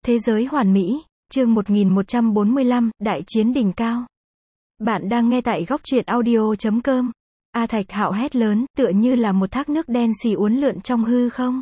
Thế giới hoàn mỹ, chương 1145, Đại chiến đỉnh cao. Bạn đang nghe tại góc truyện audio.com. A Thạch Hạo hét lớn, tựa như là một thác nước đen xì uốn lượn trong hư không.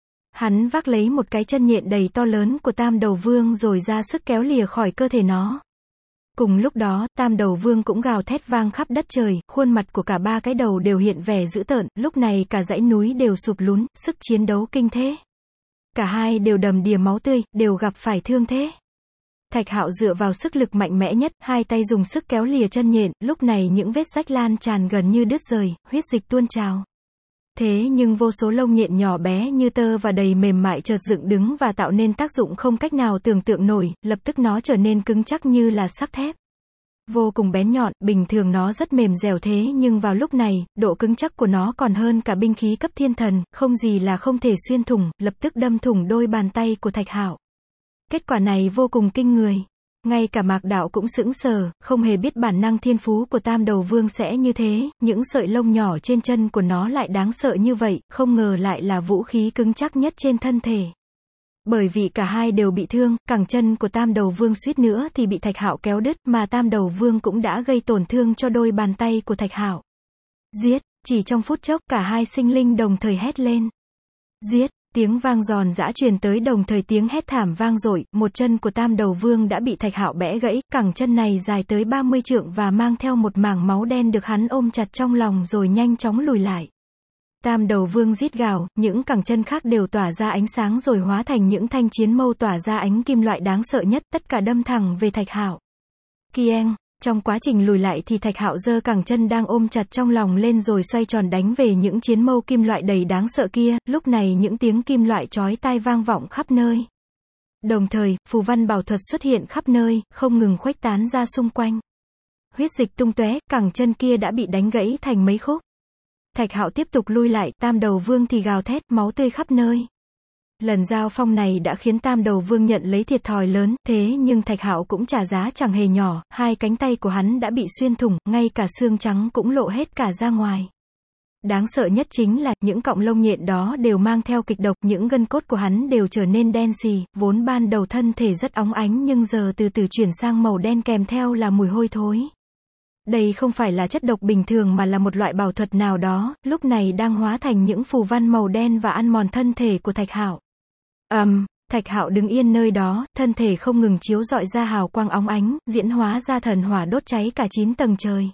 Hắn vác lấy một cái chân nhện đầy to lớn của Tam Đầu Vương rồi ra sức kéo lìa khỏi cơ thể nó. Cùng lúc đó, Tam Đầu Vương cũng gào thét vang khắp đất trời, khuôn mặt của cả ba cái đầu đều hiện vẻ dữ tợn, lúc này cả dãy núi đều sụp lún, sức chiến đấu kinh thế. Cả hai đều đầm đìa máu tươi, đều gặp phải thương thế. Thạch Hạo dựa vào sức lực mạnh mẽ nhất, hai tay dùng sức kéo lìa chân nhện, lúc này những vết rách lan tràn gần như đứt rời, huyết dịch tuôn trào. Thế nhưng vô số lông nhện nhỏ bé như tơ và đầy mềm mại chợt dựng đứng và tạo nên tác dụng không cách nào tưởng tượng nổi, lập tức nó trở nên cứng chắc như là sắt thép. Vô cùng bén nhọn, bình thường nó rất mềm dẻo thế nhưng vào lúc này, độ cứng chắc của nó còn hơn cả binh khí cấp thiên thần, không gì là không thể xuyên thủng, lập tức đâm thủng đôi bàn tay của Thạch Hạo. Kết quả này vô cùng kinh người. Ngay cả Mạc Đạo cũng sững sờ, không hề biết bản năng thiên phú của Tam Đầu Vương sẽ như thế, những sợi lông nhỏ trên chân của nó lại đáng sợ như vậy, không ngờ lại là vũ khí cứng chắc nhất trên thân thể. Bởi vì cả hai đều bị thương, cẳng chân của Tam Đầu Vương suýt nữa thì bị Thạch Hạo kéo đứt, mà Tam Đầu Vương cũng đã gây tổn thương cho đôi bàn tay của Thạch Hạo. Giết! Chỉ trong phút chốc, cả hai sinh linh đồng thời hét lên. Giết! Tiếng vang giòn giã truyền tới đồng thời tiếng hét thảm vang dội, một chân của Tam Đầu Vương đã bị Thạch Hạo bẽ gãy, cẳng chân này dài tới 30 trượng và mang theo một mảng máu đen được hắn ôm chặt trong lòng rồi nhanh chóng lùi lại. Tam Đầu Vương rít gào, những cẳng chân khác đều tỏa ra ánh sáng rồi hóa thành những thanh chiến mâu tỏa ra ánh kim loại đáng sợ nhất, tất cả đâm thẳng về Thạch Hạo. Kieng! Trong quá trình lùi lại thì Thạch Hạo giơ cẳng chân đang ôm chặt trong lòng lên rồi xoay tròn đánh về những chiến mâu kim loại đầy đáng sợ kia, lúc này những tiếng kim loại chói tai vang vọng khắp nơi. Đồng thời, phù văn bảo thuật xuất hiện khắp nơi, không ngừng khuếch tán ra xung quanh. Huyết dịch tung tóe, cẳng chân kia đã bị đánh gãy thành mấy khúc. Thạch Hạo tiếp tục lui lại, Tam Đầu Vương thì gào thét, máu tươi khắp nơi. Lần giao phong này đã khiến Tam Đầu Vương nhận lấy thiệt thòi lớn, thế nhưng Thạch Hạo cũng trả giá chẳng hề nhỏ, hai cánh tay của hắn đã bị xuyên thủng, ngay cả xương trắng cũng lộ hết cả ra ngoài. Đáng sợ nhất chính là, những cọng lông nhện đó đều mang theo kịch độc, những gân cốt của hắn đều trở nên đen xì, vốn ban đầu thân thể rất óng ánh nhưng giờ từ từ chuyển sang màu đen kèm theo là mùi hôi thối. Đây không phải là chất độc bình thường mà là một loại bảo thuật nào đó, lúc này đang hóa thành những phù văn màu đen và ăn mòn thân thể của Thạch Hạo. Thạch Hạo đứng yên nơi đó, thân thể không ngừng chiếu rọi ra hào quang óng ánh, diễn hóa ra thần hỏa đốt cháy cả 9 tầng trời.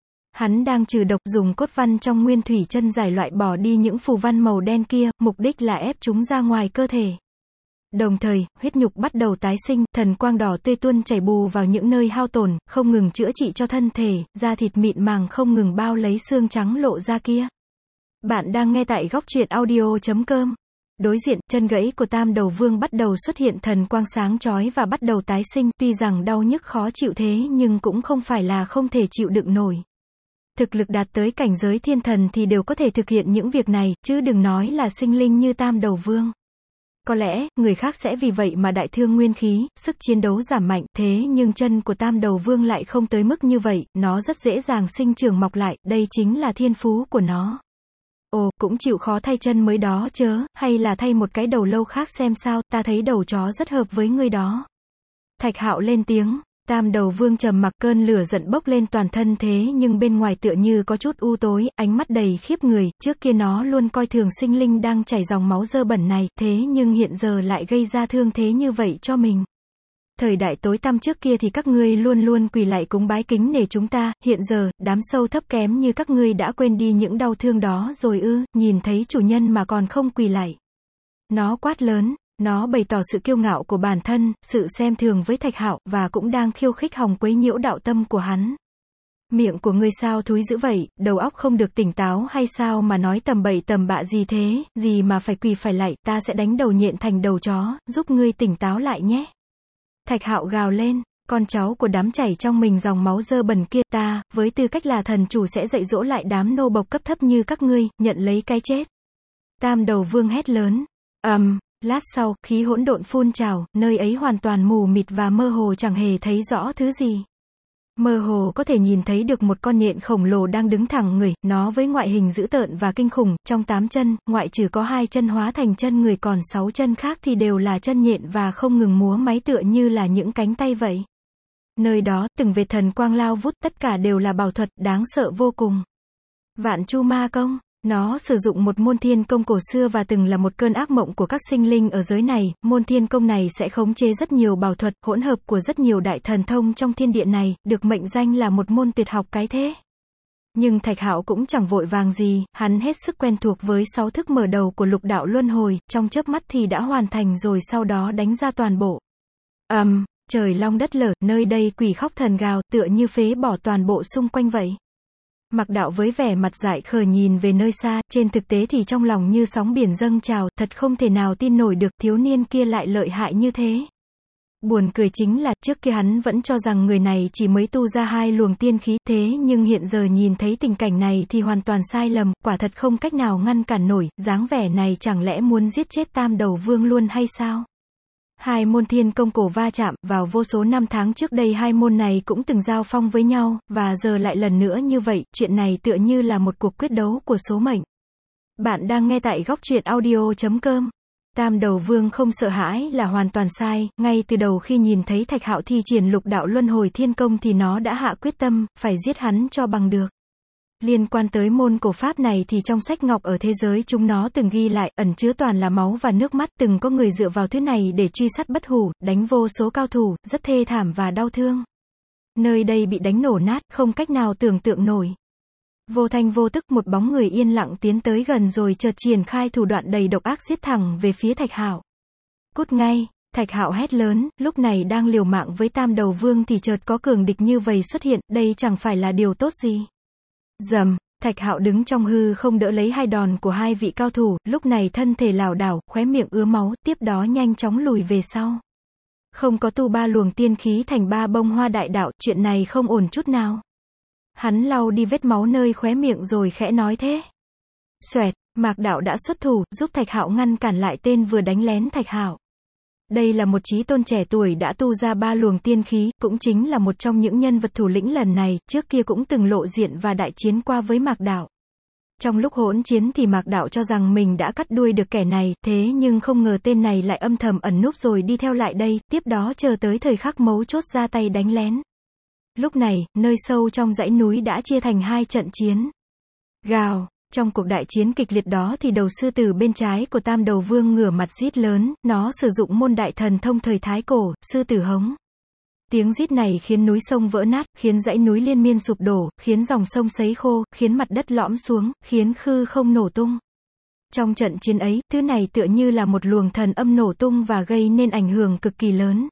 Hắn đang trừ độc, dùng cốt văn trong nguyên thủy chân giải loại bỏ đi những phù văn màu đen kia, mục đích là ép chúng ra ngoài cơ thể. Đồng thời, huyết nhục bắt đầu tái sinh, thần quang đỏ tươi tuôn chảy bù vào những nơi hao tổn, không ngừng chữa trị cho thân thể, da thịt mịn màng không ngừng bao lấy xương trắng lộ ra kia. Bạn đang nghe tại góc truyện audio.com. Đối diện, chân gãy của Tam Đầu Vương bắt đầu xuất hiện thần quang sáng chói và bắt đầu tái sinh, tuy rằng đau nhức khó chịu thế nhưng cũng không phải là không thể chịu đựng nổi. Thực lực đạt tới cảnh giới thiên thần thì đều có thể thực hiện những việc này, chứ đừng nói là sinh linh như Tam Đầu Vương. Có lẽ, người khác sẽ vì vậy mà đại thương nguyên khí, sức chiến đấu giảm mạnh, thế nhưng chân của Tam Đầu Vương lại không tới mức như vậy, nó rất dễ dàng sinh trưởng mọc lại, đây chính là thiên phú của nó. Ồ, cũng chịu khó thay chân mới đó chớ, hay là thay một cái đầu lâu khác xem sao, ta thấy đầu chó rất hợp với ngươi đó. Thạch Hạo lên tiếng. Tam Đầu Vương trầm mặc, cơn lửa giận bốc lên toàn thân thế nhưng bên ngoài tựa như có chút u tối, ánh mắt đầy khiếp người, trước kia nó luôn coi thường sinh linh đang chảy dòng máu dơ bẩn này, thế nhưng hiện giờ lại gây ra thương thế như vậy cho mình. Thời đại tối tăm trước kia thì các ngươi luôn luôn quỳ lại cúng bái kính nể chúng ta, hiện giờ, đám sâu thấp kém như các ngươi đã quên đi những đau thương đó rồi ư, nhìn thấy chủ nhân mà còn không quỳ lại. Nó quát lớn. Nó bày tỏ sự kiêu ngạo của bản thân, sự xem thường với Thạch Hạo, và cũng đang khiêu khích hòng quấy nhiễu đạo tâm của hắn. Miệng của ngươi sao thúi dữ vậy, đầu óc không được tỉnh táo hay sao mà nói tầm bậy tầm bạ gì thế, gì mà phải quỳ phải lạy, ta sẽ đánh đầu nhện thành đầu chó, giúp ngươi tỉnh táo lại nhé. Thạch Hạo gào lên, con cháu của đám chảy trong mình dòng máu dơ bẩn kia, ta, với tư cách là thần chủ sẽ dạy dỗ lại đám nô bộc cấp thấp như các ngươi, nhận lấy cái chết. Tam Đầu Vương hét lớn. Lát sau, khí hỗn độn phun trào, nơi ấy hoàn toàn mù mịt và mơ hồ chẳng hề thấy rõ thứ gì. Mơ hồ có thể nhìn thấy được một con nhện khổng lồ đang đứng thẳng người, nó với ngoại hình dữ tợn và kinh khủng, trong 8 chân, ngoại trừ có 2 chân hóa thành chân người còn 6 chân khác thì đều là chân nhện và không ngừng múa máy tựa như là những cánh tay vậy. Nơi đó, từng vệt thần quang lao vút, tất cả đều là bảo thuật, đáng sợ vô cùng. Vạn Chu Ma Công. Nó sử dụng một môn thiên công cổ xưa và từng là một cơn ác mộng của các sinh linh ở giới này. Môn thiên công này sẽ khống chế rất nhiều bảo thuật, hỗn hợp của rất nhiều đại thần thông trong thiên địa này, được mệnh danh là một môn tuyệt học cái thế. Nhưng Thạch Hạo cũng chẳng vội vàng gì, hắn hết sức quen thuộc với 6 thức mở đầu của lục đạo luân hồi, trong chớp mắt thì đã hoàn thành rồi sau đó đánh ra toàn bộ. Trời long đất lở, nơi đây quỷ khóc thần gào, tựa như phế bỏ toàn bộ xung quanh vậy. Mạc Đạo với vẻ mặt dại khờ nhìn về nơi xa, trên thực tế thì trong lòng như sóng biển dâng trào, thật không thể nào tin nổi được thiếu niên kia lại lợi hại như thế. Buồn cười chính là, trước kia hắn vẫn cho rằng người này chỉ mới tu ra 2 luồng tiên khí, thế nhưng hiện giờ nhìn thấy tình cảnh này thì hoàn toàn sai lầm, quả thật không cách nào ngăn cản nổi, dáng vẻ này chẳng lẽ muốn giết chết Tam Đầu Vương luôn hay sao? 2 môn thiên công cổ va chạm, vào vô số năm tháng trước đây 2 môn này cũng từng giao phong với nhau, và giờ lại lần nữa như vậy, chuyện này tựa như là một cuộc quyết đấu của số mệnh. Bạn đang nghe tại góc truyện audio.com. Tam Đầu Vương không sợ hãi là hoàn toàn sai, ngay từ đầu khi nhìn thấy Thạch Hạo thi triển lục đạo luân hồi thiên công thì nó đã hạ quyết tâm, phải giết hắn cho bằng được. Liên quan tới môn cổ pháp này thì trong sách ngọc ở thế giới chúng nó từng ghi lại, ẩn chứa toàn là máu và nước mắt, từng có người dựa vào thứ này để truy sát bất hủ, đánh vô số cao thủ, rất thê thảm và đau thương. Nơi đây bị đánh nổ nát, không cách nào tưởng tượng nổi. Vô thanh vô tức một bóng người yên lặng tiến tới gần rồi chợt triển khai thủ đoạn đầy độc ác giết thẳng về phía Thạch Hạo. Cút ngay! Thạch Hạo hét lớn, lúc này đang liều mạng với Tam Đầu Vương thì chợt có cường địch như vậy xuất hiện, đây chẳng phải là điều tốt gì. Rầm, Thạch Hạo đứng trong hư không đỡ lấy 2 đòn của 2 vị cao thủ, lúc này thân thể lảo đảo, khóe miệng ứa máu, tiếp đó nhanh chóng lùi về sau. Không có tu 3 luồng tiên khí thành 3 bông hoa đại đạo, chuyện này không ổn chút nào. Hắn lau đi vết máu nơi khóe miệng rồi khẽ nói thế. Xoẹt, Mạc Đạo đã xuất thủ, giúp Thạch Hạo ngăn cản lại tên vừa đánh lén Thạch Hạo. Đây là một chí tôn trẻ tuổi đã tu ra 3 luồng tiên khí, cũng chính là một trong những nhân vật thủ lĩnh lần này, trước kia cũng từng lộ diện và đại chiến qua với Mạc Đạo. Trong lúc hỗn chiến thì Mạc Đạo cho rằng mình đã cắt đuôi được kẻ này, thế nhưng không ngờ tên này lại âm thầm ẩn núp rồi đi theo lại đây, tiếp đó chờ tới thời khắc mấu chốt ra tay đánh lén. Lúc này, nơi sâu trong dãy núi đã chia thành 2 trận chiến. Gào! Trong cuộc đại chiến kịch liệt đó thì đầu sư tử bên trái của Tam Đầu Vương ngửa mặt rít lớn, nó sử dụng môn đại thần thông thời Thái Cổ, sư tử hống. Tiếng rít này khiến núi sông vỡ nát, khiến dãy núi liên miên sụp đổ, khiến dòng sông sấy khô, khiến mặt đất lõm xuống, khiến hư không nổ tung. Trong trận chiến ấy, thứ này tựa như là một luồng thần âm nổ tung và gây nên ảnh hưởng cực kỳ lớn.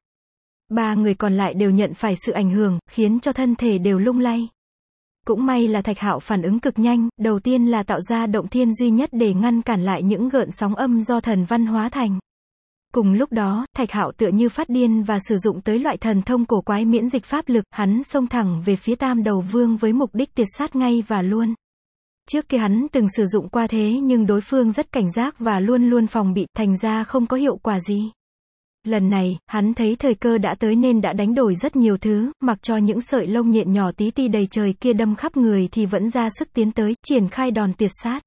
3 người còn lại đều nhận phải sự ảnh hưởng, khiến cho thân thể đều lung lay. Cũng may là Thạch Hạo phản ứng cực nhanh, đầu tiên là tạo ra động thiên duy nhất để ngăn cản lại những gợn sóng âm do thần văn hóa thành. Cùng lúc đó, Thạch Hạo tựa như phát điên và sử dụng tới loại thần thông cổ quái miễn dịch pháp lực, hắn xông thẳng về phía Tam Đầu Vương với mục đích tiệt sát ngay và luôn. Trước kia hắn từng sử dụng qua thế nhưng đối phương rất cảnh giác và luôn luôn phòng bị, thành ra không có hiệu quả gì. Lần này, hắn thấy thời cơ đã tới nên đã đánh đổi rất nhiều thứ, mặc cho những sợi lông nhện nhỏ tí ti đầy trời kia đâm khắp người thì vẫn ra sức tiến tới, triển khai đòn tiệt sát.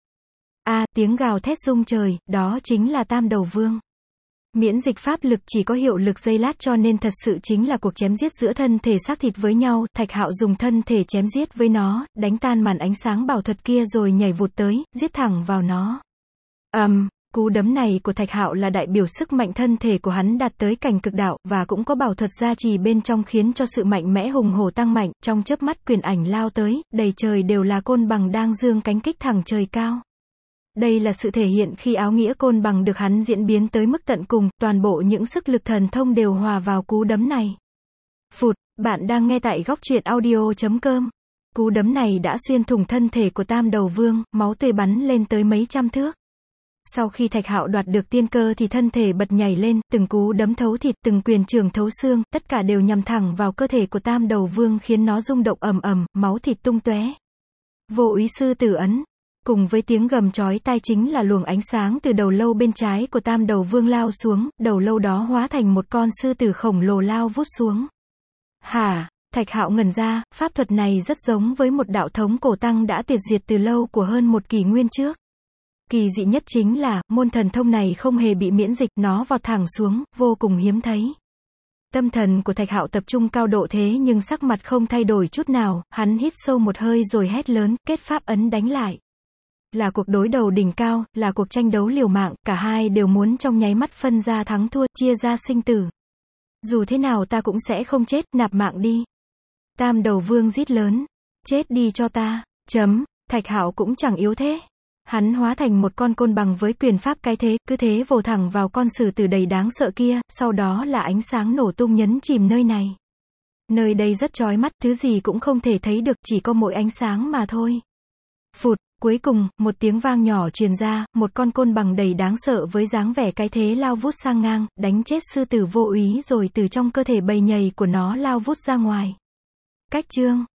Tiếng gào thét rung trời, đó chính là Tam Đầu Vương. Miễn dịch pháp lực chỉ có hiệu lực giây lát cho nên thật sự chính là cuộc chém giết giữa thân thể xác thịt với nhau, Thạch Hạo dùng thân thể chém giết với nó, đánh tan màn ánh sáng bảo thuật kia rồi nhảy vụt tới, giết thẳng vào nó. Cú đấm này của Thạch Hạo là đại biểu sức mạnh thân thể của hắn đạt tới cảnh cực đạo, và cũng có bảo thuật gia trì bên trong khiến cho sự mạnh mẽ hùng hổ tăng mạnh, trong chớp mắt quyền ảnh lao tới, đầy trời đều là côn bằng đang giương cánh kích thẳng trời cao. Đây là sự thể hiện khi áo nghĩa côn bằng được hắn diễn biến tới mức tận cùng, toàn bộ những sức lực thần thông đều hòa vào cú đấm này. Bạn đang nghe tại góc truyện audio.com. Cú đấm này đã xuyên thủng thân thể của Tam Đầu Vương, máu tươi bắn lên tới mấy trăm thước. Sau khi Thạch Hạo đoạt được tiên cơ thì thân thể bật nhảy lên, từng cú đấm thấu thịt, từng quyền chưởng thấu xương, tất cả đều nhằm thẳng vào cơ thể của Tam Đầu Vương khiến nó rung động ầm ầm, máu thịt tung tóe. Vô úy sư tử ấn. Cùng với tiếng gầm chói tai chính là luồng ánh sáng từ đầu lâu bên trái của Tam Đầu Vương lao xuống, đầu lâu đó hóa thành một con sư tử khổng lồ lao vút xuống. Thạch Hạo ngẩn ra, pháp thuật này rất giống với một đạo thống cổ tăng đã tuyệt diệt từ lâu của hơn một kỷ nguyên trước. Kỳ dị nhất chính là, môn thần thông này không hề bị miễn dịch, nó vọt thẳng xuống, vô cùng hiếm thấy. Tâm thần của Thạch Hạo tập trung cao độ thế nhưng sắc mặt không thay đổi chút nào, hắn hít sâu một hơi rồi hét lớn, kết pháp ấn đánh lại. Là cuộc đối đầu đỉnh cao, là cuộc tranh đấu liều mạng, cả hai đều muốn trong nháy mắt phân ra thắng thua, chia ra sinh tử. Dù thế nào ta cũng sẽ không chết, nạp mạng đi. Tam đầu vương rít lớn, chết đi cho ta, Thạch Hạo cũng chẳng yếu thế. Hắn hóa thành một con côn bằng với quyền pháp cái thế, cứ thế vồ thẳng vào con sử tử đầy đáng sợ kia, sau đó là ánh sáng nổ tung nhấn chìm nơi này. Nơi đây rất chói mắt, thứ gì cũng không thể thấy được, chỉ có mỗi ánh sáng mà thôi. Phụt, cuối cùng, một tiếng vang nhỏ truyền ra, một con côn bằng đầy đáng sợ với dáng vẻ cái thế lao vút sang ngang, đánh chết sư tử vô úy rồi từ trong cơ thể bầy nhầy của nó lao vút ra ngoài. Cách chương